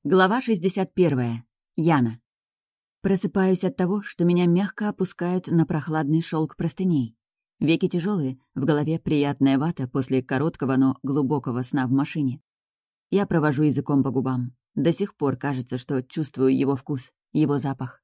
Глава 61. Яна. Просыпаюсь от того, что меня мягко опускают на прохладный шелк простыней. Веки тяжелые, в голове приятная вата после короткого, но глубокого сна в машине. Я провожу языком по губам. До сих пор кажется, что чувствую его вкус, его запах.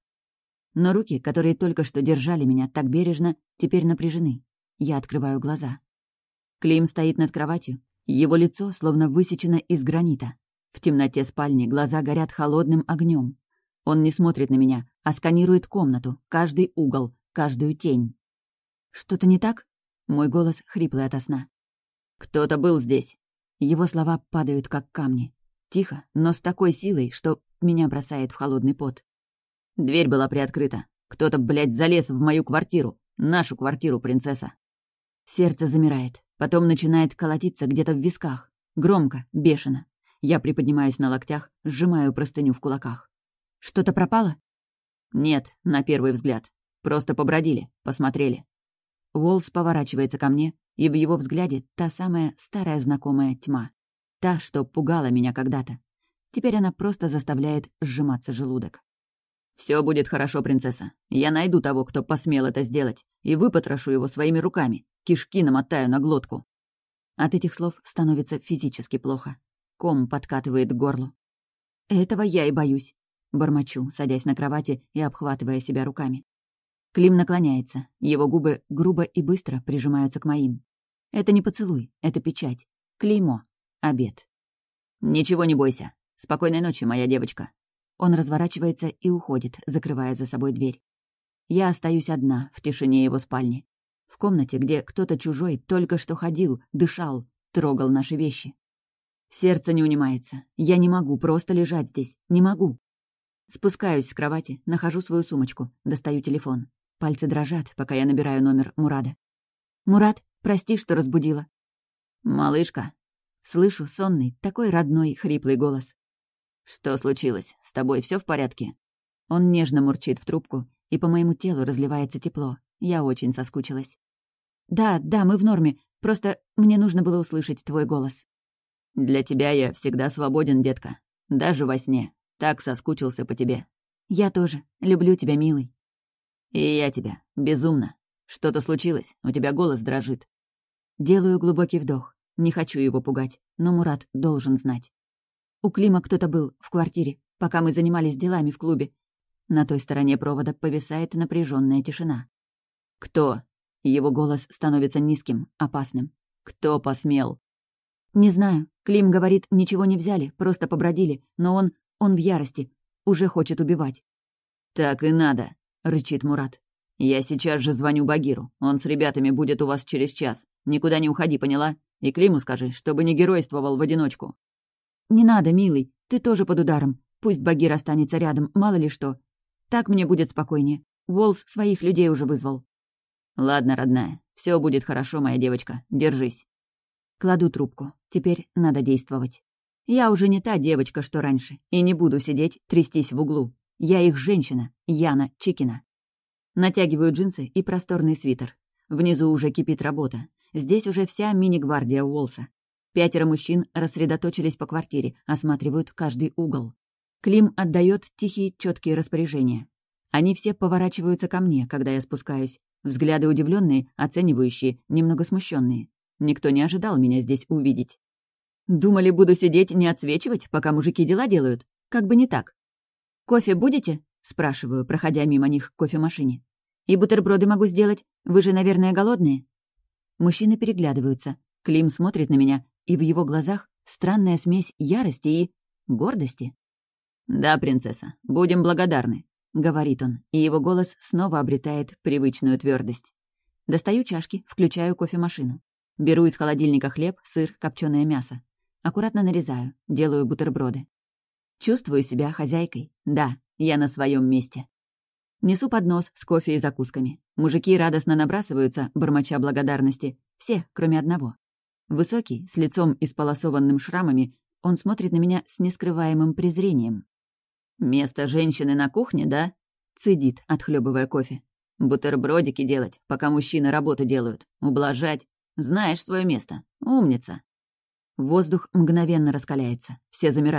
Но руки, которые только что держали меня так бережно, теперь напряжены. Я открываю глаза. Клим стоит над кроватью. Его лицо словно высечено из гранита. В темноте спальни глаза горят холодным огнем. Он не смотрит на меня, а сканирует комнату, каждый угол, каждую тень. «Что-то не так?» Мой голос хриплый ото сна. «Кто-то был здесь». Его слова падают, как камни. Тихо, но с такой силой, что меня бросает в холодный пот. Дверь была приоткрыта. Кто-то, блядь, залез в мою квартиру. Нашу квартиру, принцесса. Сердце замирает, потом начинает колотиться где-то в висках. Громко, бешено. Я приподнимаюсь на локтях, сжимаю простыню в кулаках. «Что-то пропало?» «Нет, на первый взгляд. Просто побродили, посмотрели». Уоллс поворачивается ко мне, и в его взгляде та самая старая знакомая тьма. Та, что пугала меня когда-то. Теперь она просто заставляет сжиматься желудок. «Все будет хорошо, принцесса. Я найду того, кто посмел это сделать, и выпотрошу его своими руками. Кишки намотаю на глотку». От этих слов становится физически плохо. Ком подкатывает к горлу. «Этого я и боюсь», — бормочу, садясь на кровати и обхватывая себя руками. Клим наклоняется, его губы грубо и быстро прижимаются к моим. Это не поцелуй, это печать. Клеймо. Обет. «Ничего не бойся. Спокойной ночи, моя девочка». Он разворачивается и уходит, закрывая за собой дверь. Я остаюсь одна в тишине его спальни. В комнате, где кто-то чужой только что ходил, дышал, трогал наши вещи. Сердце не унимается. Я не могу просто лежать здесь. Не могу. Спускаюсь с кровати, нахожу свою сумочку, достаю телефон. Пальцы дрожат, пока я набираю номер Мурада. «Мурад, прости, что разбудила». «Малышка». Слышу сонный, такой родной, хриплый голос. «Что случилось? С тобой все в порядке?» Он нежно мурчит в трубку, и по моему телу разливается тепло. Я очень соскучилась. «Да, мы в норме. Просто мне нужно было услышать твой голос». «Для тебя я всегда свободен, детка. Даже во сне. Так соскучился по тебе». «Я тоже. Люблю тебя, милый». «И я тебя. Безумно. Что-то случилось? У тебя голос дрожит». Делаю глубокий вдох. Не хочу его пугать, но Мурад должен знать. У Клима кто-то был в квартире, пока мы занимались делами в клубе. На той стороне провода повисает напряженная тишина. «Кто?» Его голос становится низким, опасным. «Кто посмел?» «Не знаю. Клим говорит, ничего не взяли, просто побродили, но он в ярости, уже хочет убивать». «Так и надо», — рычит Мурад. «Я сейчас же звоню Багиру, он с ребятами будет у вас через час. Никуда не уходи, поняла? И Климу скажи, чтобы не геройствовал в одиночку». «Не надо, милый, ты тоже под ударом. Пусть Багир останется рядом, мало ли что. Так мне будет спокойнее. Уоллс своих людей уже вызвал». «Ладно, родная, все будет хорошо, моя девочка, держись». Кладу трубку. Теперь надо действовать. Я уже не та девочка, что раньше, и не буду сидеть, трястись в углу. Я их женщина, Яна Чикина. Натягиваю джинсы и просторный свитер. Внизу уже кипит работа. Здесь уже вся мини-гвардия Уоллса. 5 мужчин рассредоточились по квартире, осматривают каждый угол. Клим отдает тихие, четкие распоряжения. Они все поворачиваются ко мне, когда я спускаюсь. Взгляды удивленные, оценивающие, немного смущенные. Никто не ожидал меня здесь увидеть. Думали, буду сидеть, не отсвечивать, пока мужики дела делают? Как бы не так. «Кофе будете?» — спрашиваю, проходя мимо них к кофемашине. «И бутерброды могу сделать. Вы же, наверное, голодные?» Мужчины переглядываются. Клим смотрит на меня, и в его глазах странная смесь ярости и гордости. «Да, принцесса, будем благодарны», — говорит он, и его голос снова обретает привычную твердость. Достаю чашки, включаю кофемашину. Беру из холодильника хлеб, сыр, копченое мясо. Аккуратно нарезаю, делаю бутерброды. Чувствую себя хозяйкой. Да, я на своем месте. Несу поднос с кофе и закусками. Мужики радостно набрасываются, бормоча благодарности. Все, кроме одного. Высокий, с лицом исполосованным шрамами, он смотрит на меня с нескрываемым презрением. «Место женщины на кухне, да?» — цедит, отхлебывая кофе. «Бутербродики делать, пока мужчины работу делают. Ублажать. Знаешь свое место. Умница». Воздух мгновенно раскаляется. Все замирают.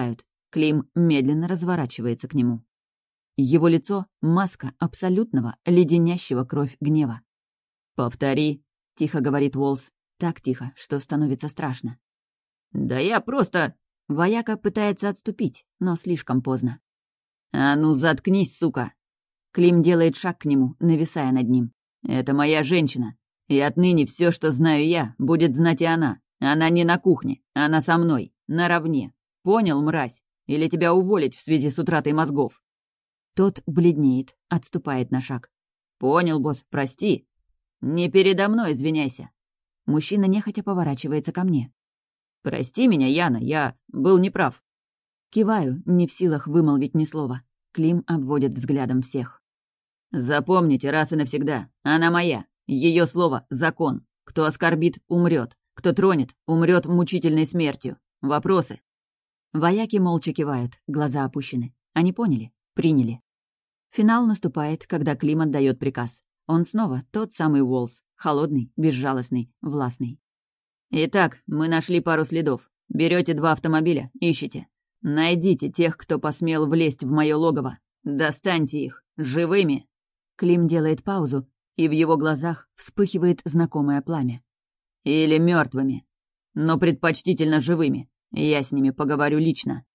Клим медленно разворачивается к нему. Его лицо — маска абсолютного, леденящего кровь гнева. «Повтори», — тихо говорит Уолс, так тихо, что становится страшно. «Да я просто...» Вояка пытается отступить, но слишком поздно. «А ну заткнись, сука!» Клим делает шаг к нему, нависая над ним. «Это моя женщина, и отныне все, что знаю я, будет знать и она. Она не на кухне, она со мной, наравне. Понял, мразь? Или тебя уволить в связи с утратой мозгов?» Тот бледнеет, отступает на шаг. «Понял, босс, прости. Не передо мной извиняйся». Мужчина нехотя поворачивается ко мне. «Прости меня, Яна, я был неправ». Киваю, не в силах вымолвить ни слова. Клим обводит взглядом всех. «Запомните раз и навсегда, она моя. Ее слово — закон. Кто оскорбит — умрет. Кто тронет — умрет мучительной смертью. Вопросы?» Вояки молча кивают, глаза опущены. Они поняли, приняли. Финал наступает, когда Клим отдает приказ. Он снова тот самый Уолс, холодный, безжалостный, властный. «Итак, мы нашли пару следов. Берете 2 автомобиля, ищите. Найдите тех, кто посмел влезть в мое логово. Достаньте их. Живыми!» Клим делает паузу, и в его глазах вспыхивает знакомое пламя. «Или мертвыми. Но предпочтительно живыми. Я с ними поговорю лично».